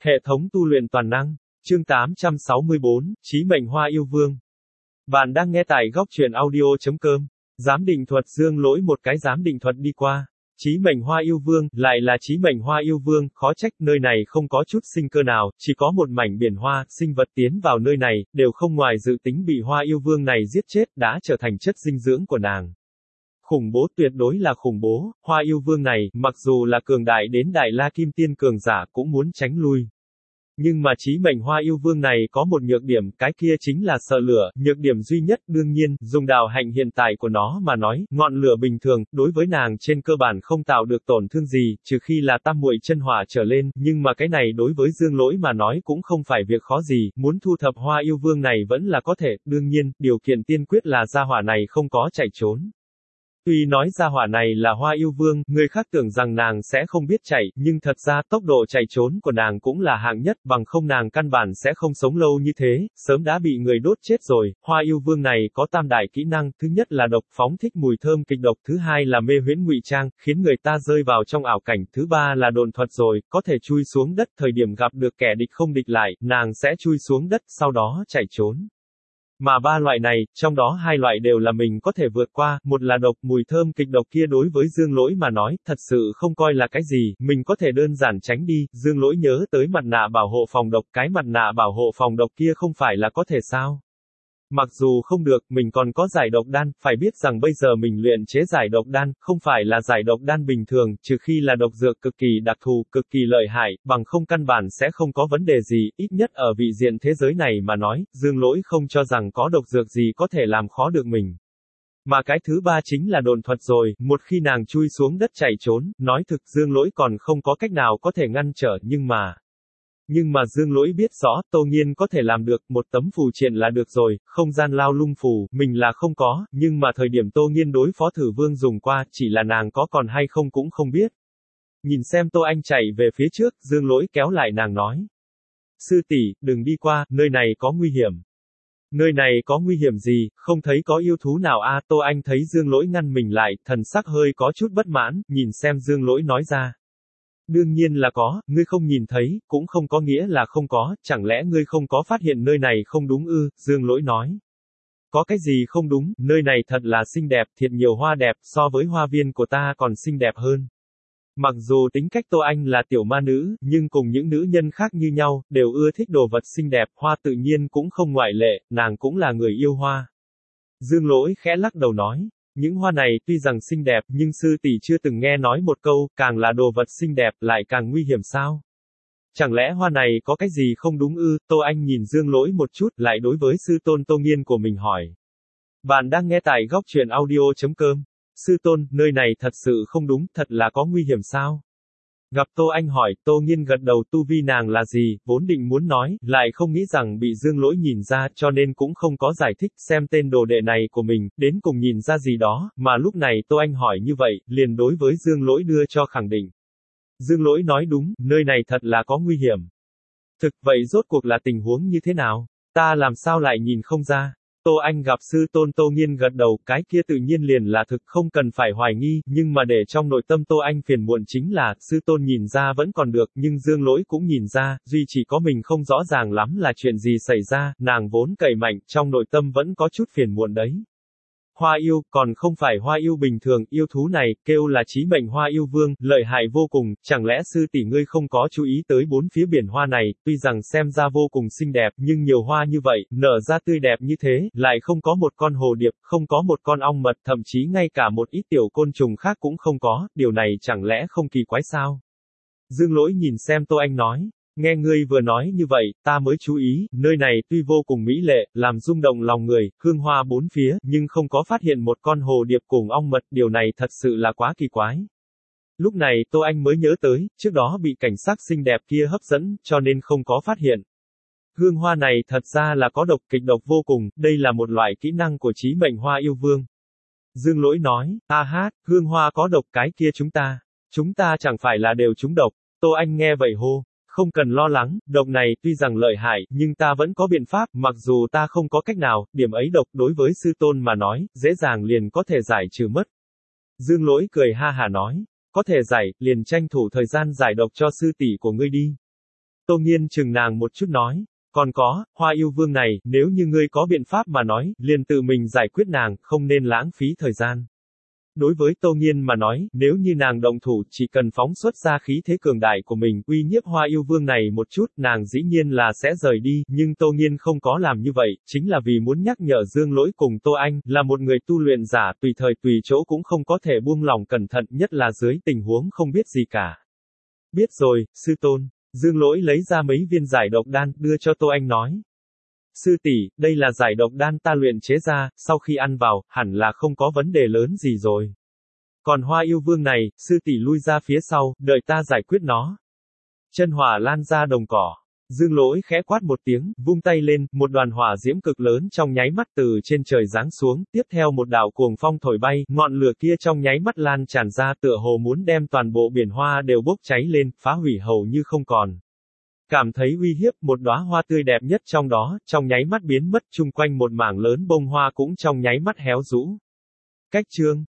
Hệ thống tu luyện toàn năng. Chương 864, Chí mệnh Hoa Yêu Vương. Bạn đang nghe tại góc truyện audio.com. Giám định thuật Dương Lỗi một cái giám định thuật đi qua. Chí mệnh Hoa Yêu Vương, lại là Chí mệnh Hoa Yêu Vương, khó trách nơi này không có chút sinh cơ nào, chỉ có một mảnh biển hoa, sinh vật tiến vào nơi này, đều không ngoài dự tính bị Hoa Yêu Vương này giết chết, đã trở thành chất dinh dưỡng của nàng. Khủng bố, tuyệt đối là khủng bố, Hoa Yêu Vương này, mặc dù là cường đại đến Đại La Kim Tiên cường giả cũng muốn tránh lui. Nhưng mà Chí mệnh Hoa Yêu Vương này có một nhược điểm, cái kia chính là sợ lửa, nhược điểm duy nhất, đương nhiên, dùng đạo hạnh hiện tại của nó mà nói, ngọn lửa bình thường, đối với nàng trên cơ bản không tạo được tổn thương gì, trừ khi là tam muội chân hỏa trở lên, nhưng mà cái này đối với Dương Lỗi mà nói cũng không phải việc khó gì, muốn thu thập Hoa Yêu Vương này vẫn là có thể, đương nhiên, điều kiện tiên quyết là gia hỏa này không có chạy trốn. Tuy nói gia hỏa này là Hoa Yêu Vương, người khác tưởng rằng nàng sẽ không biết chạy, nhưng thật ra tốc độ chạy trốn của nàng cũng là hạng nhất, bằng không nàng căn bản sẽ không sống lâu như thế, sớm đã bị người đốt chết rồi. Hoa Yêu Vương này có tam đại kỹ năng, thứ nhất là độc phóng thích mùi thơm kịch độc, thứ hai là mê huyễn ngụy trang, khiến người ta rơi vào trong ảo cảnh, thứ ba là độn thuật rồi, có thể chui xuống đất, thời điểm gặp được kẻ địch không địch lại, nàng sẽ chui xuống đất, sau đó chạy trốn. Mà ba loại này, trong đó hai loại đều là mình có thể vượt qua, một là độc, mùi thơm kịch độc kia đối với Dương Lỗi mà nói, thật sự không coi là cái gì, mình có thể đơn giản tránh đi. Dương Lỗi nhớ tới mặt nạ bảo hộ phòng độc, cái mặt nạ bảo hộ phòng độc kia không phải là có thể sao? Mặc dù không được, mình còn có giải độc đan, phải biết rằng bây giờ mình luyện chế giải độc đan, không phải là giải độc đan bình thường, trừ khi là độc dược cực kỳ đặc thù, cực kỳ lợi hại, bằng không căn bản sẽ không có vấn đề gì, ít nhất ở vị diện thế giới này mà nói, Dương Lỗi không cho rằng có độc dược gì có thể làm khó được mình. Mà cái thứ ba chính là độn thuật rồi, một khi nàng chui xuống đất chạy trốn, nói thực Dương Lỗi còn không có cách nào có thể ngăn trở, Nhưng mà Dương Lỗi biết rõ, Tô Nghiên có thể làm được, một tấm phù triện là được rồi, không gian lao lung phù, mình là không có, nhưng mà thời điểm Tô Nghiên đối phó Thử Vương dùng qua, chỉ là nàng có còn hay không cũng không biết. Nhìn xem Tô Anh chạy về phía trước, Dương Lỗi kéo lại nàng nói. Sư tỷ, đừng đi qua, nơi này có nguy hiểm. Nơi này có nguy hiểm gì, không thấy có yêu thú nào a? Tô Anh thấy Dương Lỗi ngăn mình lại, thần sắc hơi có chút bất mãn, nhìn xem Dương Lỗi nói ra. Đương nhiên là có, ngươi không nhìn thấy, cũng không có nghĩa là không có, chẳng lẽ ngươi không có phát hiện nơi này không đúng ư? Dương Lỗi nói. Có cái gì không đúng, nơi này thật là xinh đẹp, thiệt nhiều hoa đẹp, so với hoa viên của ta còn xinh đẹp hơn. Mặc dù tính cách Tô Anh là tiểu ma nữ, nhưng cùng những nữ nhân khác như nhau, đều ưa thích đồ vật xinh đẹp, hoa tự nhiên cũng không ngoại lệ, nàng cũng là người yêu hoa. Dương Lỗi khẽ lắc đầu nói. Những hoa này tuy rằng xinh đẹp, nhưng sư tỷ chưa từng nghe nói một câu, càng là đồ vật xinh đẹp, lại càng nguy hiểm sao? Chẳng lẽ hoa này có cái gì không đúng ư? Tô Anh nhìn Dương Lỗi một chút, lại đối với sư tôn Tô Nghiên của mình hỏi. Bạn đang nghe tại góc truyện audio.com. Sư tôn, nơi này thật sự không đúng, thật là có nguy hiểm sao? Gặp Tô Anh hỏi, Tô Nghiên gật đầu, tu vi nàng là gì, vốn định muốn nói, lại không nghĩ rằng bị Dương Lỗi nhìn ra, cho nên cũng không có giải thích, xem tên đồ đệ này của mình, đến cùng nhìn ra gì đó, mà lúc này Tô Anh hỏi như vậy, liền đối với Dương Lỗi đưa cho khẳng định. Dương Lỗi nói đúng, nơi này thật là có nguy hiểm. Thực vậy rốt cuộc là tình huống như thế nào? Ta làm sao lại nhìn không ra? Tô Anh gặp sư tôn Tô Nghiên gật đầu, cái kia tự nhiên liền là thực, không cần phải hoài nghi, nhưng mà để trong nội tâm Tô Anh phiền muộn chính là, sư tôn nhìn ra vẫn còn được, nhưng Dương Lỗi cũng nhìn ra, duy chỉ có mình không rõ ràng lắm là chuyện gì xảy ra, nàng vốn cậy mạnh, trong nội tâm vẫn có chút phiền muộn đấy. Hoa yêu, còn không phải hoa yêu bình thường, yêu thú này, kêu là Chí mệnh Hoa Yêu Vương, lợi hại vô cùng, chẳng lẽ sư tỷ ngươi không có chú ý tới bốn phía biển hoa này, tuy rằng xem ra vô cùng xinh đẹp, nhưng nhiều hoa như vậy, nở ra tươi đẹp như thế, lại không có một con hồ điệp, không có một con ong mật, thậm chí ngay cả một ít tiểu côn trùng khác cũng không có, điều này chẳng lẽ không kỳ quái sao? Dương Lỗi nhìn xem Tô Anh nói. Nghe ngươi vừa nói như vậy, ta mới chú ý, nơi này tuy vô cùng mỹ lệ, làm rung động lòng người, hương hoa bốn phía, nhưng không có phát hiện một con hồ điệp cùng ong mật, điều này thật sự là quá kỳ quái. Lúc này, Tô Anh mới nhớ tới, trước đó bị cảnh sắc xinh đẹp kia hấp dẫn, cho nên không có phát hiện. Hương hoa này thật ra là có độc, kịch độc vô cùng, đây là một loại kỹ năng của Chí mệnh Hoa Yêu Vương. Dương Lỗi nói, hương hoa có độc, cái kia chúng ta chẳng phải là đều trúng độc. Tô Anh nghe vậy hô. Không cần lo lắng, độc này tuy rằng lợi hại, nhưng ta vẫn có biện pháp, mặc dù ta không có cách nào, điểm ấy độc đối với sư tôn mà nói, dễ dàng liền có thể giải trừ mất. Dương Lỗi cười ha hả nói, có thể giải, liền tranh thủ thời gian giải độc cho sư tỷ của ngươi đi. Tô Nghiên chừng nàng một chút nói. Còn có, Hoa Yêu Vương này, nếu như ngươi có biện pháp mà nói, liền tự mình giải quyết nàng, không nên lãng phí thời gian. Đối với Tô Nghiên mà nói, nếu như nàng động thủ, chỉ cần phóng xuất ra khí thế cường đại của mình, uy nhiếp Hoa Yêu Vương này một chút, nàng dĩ nhiên là sẽ rời đi, nhưng Tô Nghiên không có làm như vậy, chính là vì muốn nhắc nhở Dương Lỗi cùng Tô Anh, là một người tu luyện giả, tùy thời tùy chỗ cũng không có thể buông lỏng cẩn thận, nhất là dưới tình huống không biết gì cả. Biết rồi, sư tôn. Dương Lỗi lấy ra mấy viên giải độc đan, đưa cho Tô Anh nói. Sư tỷ, đây là giải độc đan ta luyện chế ra, sau khi ăn vào, hẳn là không có vấn đề lớn gì rồi. Còn Hoa Yêu Vương này, sư tỷ lui ra phía sau, đợi ta giải quyết nó. Chân hỏa lan ra đồng cỏ. Dương Lỗi khẽ quát một tiếng, vung tay lên, một đoàn hỏa diễm cực lớn trong nháy mắt từ trên trời giáng xuống, tiếp theo một đạo cuồng phong thổi bay, ngọn lửa kia trong nháy mắt lan tràn ra tựa hồ muốn đem toàn bộ biển hoa đều bốc cháy lên, phá hủy hầu như không còn. Cảm thấy uy hiếp, một đóa hoa tươi đẹp nhất trong đó, trong nháy mắt biến mất, chung quanh một mảng lớn bông hoa cũng trong nháy mắt héo rũ. Cách chương